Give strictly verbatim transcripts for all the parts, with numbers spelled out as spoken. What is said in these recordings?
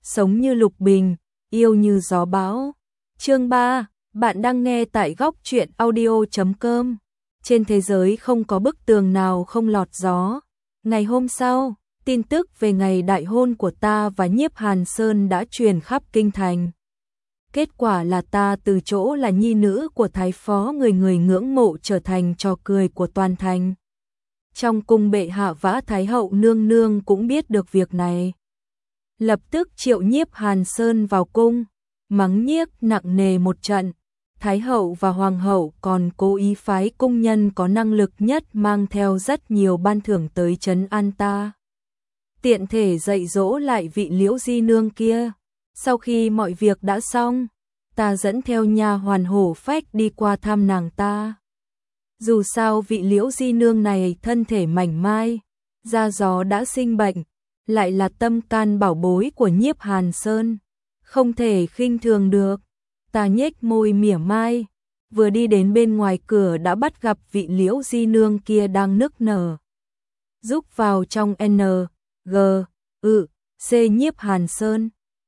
sống như lục bình, yêu như gió bão. Chương ba, bạn đang nghe tại góc truyện audio chấm com. Trên thế giới không có bức tường nào không lọt gió. Ngày hôm sau, tin tức về ngày đại hôn của ta và Nhiếp Hàn Sơn đã truyền khắp kinh thành. Kết quả là ta từ chỗ là nhi nữ của thái phó người người ngưỡng mộ trở thành trò cười của toàn thành. Trong cung bệ hạ vã thái hậu nương nương cũng biết được việc này. Lập tức triệu Nhiếp Hàn Sơn vào cung, mắng nhiếc nặng nề một trận. Thái hậu và hoàng hậu còn cố ý phái cung nhân có năng lực nhất mang theo rất nhiều ban thưởng tới trấn an ta. Tiện thể dạy dỗ lại vị Liễu Di Nương kia. Sau khi mọi việc đã xong, ta dẫn theo nha hoàn hổ phách đi qua thăm nàng ta. Dù sao vị Liễu Di Nương này thân thể mảnh mai, da gió đã sinh bệnh, lại là tâm can bảo bối của Nhiếp Hàn Sơn, không thể khinh thường được. Ta nhếch môi mỉa mai, vừa đi đến bên ngoài cửa đã bắt gặp vị Liễu Di Nương kia đang nức nở. Giúp vào trong N, G, ư, C Nhiếp Hàn Sơn.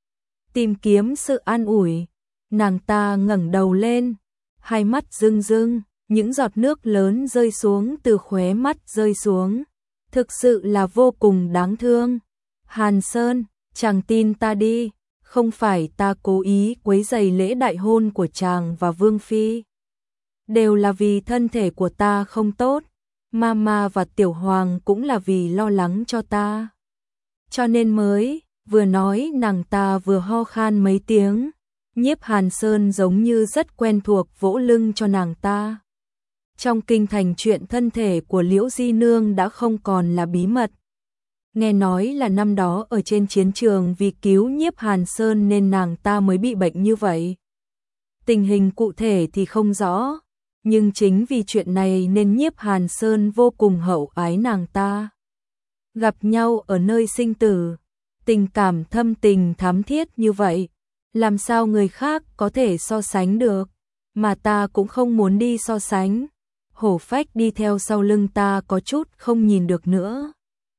Tìm kiếm sự an ủi, nàng ta ngẩng đầu lên, hai mắt rưng rưng, những giọt nước lớn rơi xuống từ khóe mắt rơi xuống. Thực sự là vô cùng đáng thương. Hàn Sơn, chàng tin ta đi, không phải ta cố ý quấy rầy lễ đại hôn của chàng và Vương Phi. Đều là vì thân thể của ta không tốt, Mama và Tiểu Hoàng cũng là vì lo lắng cho ta. Cho nên mới, vừa nói nàng ta vừa ho khan mấy tiếng. Nhiếp Hàn Sơn giống như rất quen thuộc vỗ lưng cho nàng ta. Trong kinh thành chuyện thân thể của Liễu Di Nương đã không còn là bí mật. Nghe nói là năm đó ở trên chiến trường vì cứu Nhiếp Hàn Sơn nên nàng ta mới bị bệnh như vậy. Tình hình cụ thể thì không rõ, nhưng chính vì chuyện này nên Nhiếp Hàn Sơn vô cùng hậu ái nàng ta. Gặp nhau ở nơi sinh tử, tình cảm thâm tình thắm thiết như vậy, làm sao người khác có thể so sánh được, mà ta cũng không muốn đi so sánh. Hổ phách đi theo sau lưng ta có chút không nhìn được nữa.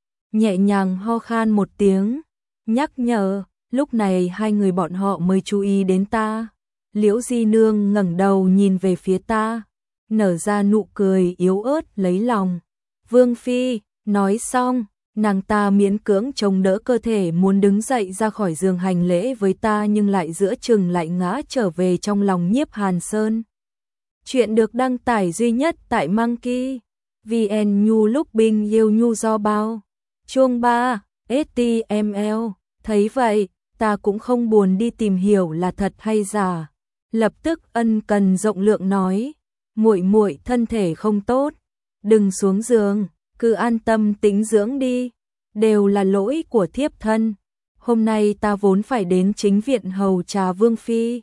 Nhẹ nhàng ho khan một tiếng, nhắc nhở, lúc này hai người bọn họ mới chú ý đến ta. Liễu Di Nương ngẩng đầu nhìn về phía ta, nở ra nụ cười yếu ớt lấy lòng. Vương Phi, nói xong, nàng ta miễn cưỡng chống đỡ cơ thể muốn đứng dậy ra khỏi giường hành lễ với ta nhưng lại giữa chừng lại ngã trở về trong lòng Nhiếp Hàn Sơn. Chuyện được đăng tải duy nhất tại Monkey vê en Nhu lúc bình yêu nhu do bao. Chương ba, ét tê em lờ. Thấy vậy, ta cũng không buồn đi tìm hiểu là thật hay giả. Lập tức ân cần rộng lượng nói, muội muội thân thể không tốt, đừng xuống giường, cứ an tâm tĩnh dưỡng đi, đều là lỗi của thiếp thân. Hôm nay ta vốn phải đến chính viện hầu trà Vương Phi,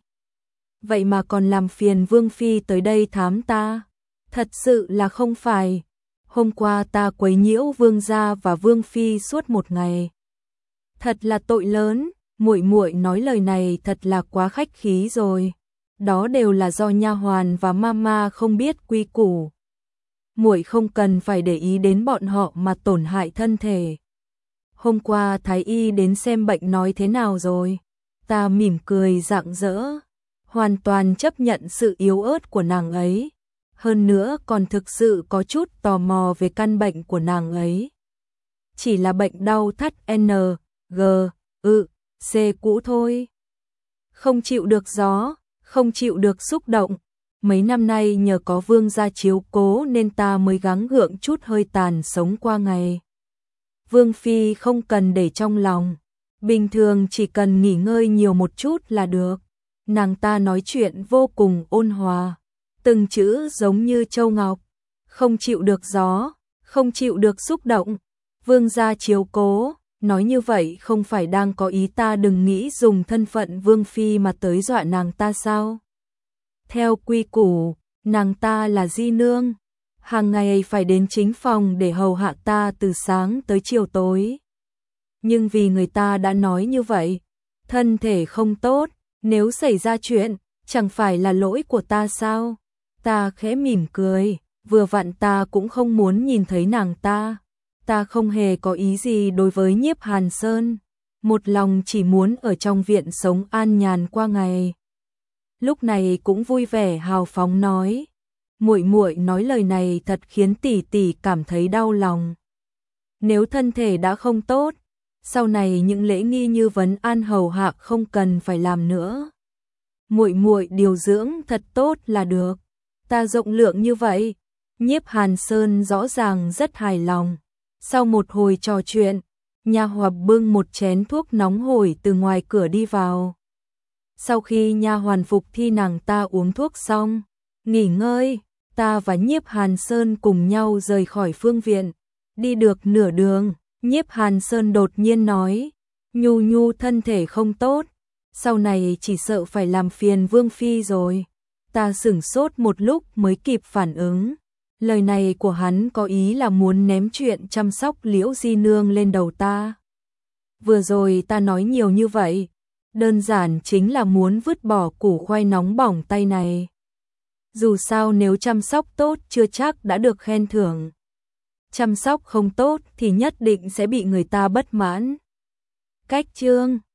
vậy mà còn làm phiền Vương Phi tới đây thám ta. Thật sự là không phải. Hôm qua ta quấy nhiễu Vương gia và Vương Phi suốt một ngày. Thật là tội lớn, muội muội nói lời này thật là quá khách khí rồi. Đó đều là do nha hoàn và mama không biết quy củ. Muội không cần phải để ý đến bọn họ mà tổn hại thân thể. Hôm qua thái y đến xem bệnh nói thế nào rồi? Ta mỉm cười rạng rỡ, hoàn toàn chấp nhận sự yếu ớt của nàng ấy. Hơn nữa còn thực sự có chút tò mò về căn bệnh của nàng ấy. Chỉ là bệnh đau thắt N, G, ư, C cũ thôi. Không chịu được gió, không chịu được xúc động. Mấy năm nay nhờ có Vương gia chiếu cố nên ta mới gắng gượng chút hơi tàn sống qua ngày. Vương Phi không cần để trong lòng. Bình thường chỉ cần nghỉ ngơi nhiều một chút là được. Nàng ta nói chuyện vô cùng ôn hòa, từng chữ giống như châu ngọc. Không chịu được gió, không chịu được xúc động. Vương gia chiếu cố, nói như vậy không phải đang có ý ta đừng nghĩ dùng thân phận Vương Phi mà tới dọa nàng ta sao? Theo quy củ, nàng ta là Di Nương, hàng ngày phải đến chính phòng để hầu hạ ta từ sáng tới chiều tối. Nhưng vì người ta đã nói như vậy, thân thể không tốt, nếu xảy ra chuyện, chẳng phải là lỗi của ta sao? Ta khẽ mỉm cười, vừa vặn ta cũng không muốn nhìn thấy nàng ta. Ta không hề có ý gì đối với Nhiếp Hàn Sơn, một lòng chỉ muốn ở trong viện sống an nhàn qua ngày. Lúc này cũng vui vẻ hào phóng nói, muội muội nói lời này thật khiến tỷ tỷ cảm thấy đau lòng. Nếu thân thể đã không tốt, sau này những lễ nghi như vấn an hầu hạ không cần phải làm nữa. Muội muội điều dưỡng thật tốt là được. Ta rộng lượng như vậy. Nhiếp Hàn Sơn rõ ràng rất hài lòng. Sau một hồi trò chuyện, nha hoàn bưng một chén thuốc nóng hổi từ ngoài cửa đi vào. Sau khi nha hoàn phục thi nàng ta uống thuốc xong, nghỉ ngơi, ta và Nhiếp Hàn Sơn cùng nhau rời khỏi phương viện. Đi được nửa đường, Nhiếp Hàn Sơn đột nhiên nói, Nhu Nhu thân thể không tốt, sau này chỉ sợ phải làm phiền Vương Phi rồi. Ta sửng sốt một lúc mới kịp phản ứng. Lời này của hắn có ý là muốn ném chuyện chăm sóc Liễu Di Nương lên đầu ta. Vừa rồi ta nói nhiều như vậy, đơn giản chính là muốn vứt bỏ củ khoai nóng bỏng tay này. Dù sao nếu chăm sóc tốt chưa chắc đã được khen thưởng. Chăm sóc không tốt thì nhất định sẽ bị người ta bất mãn. Cách chương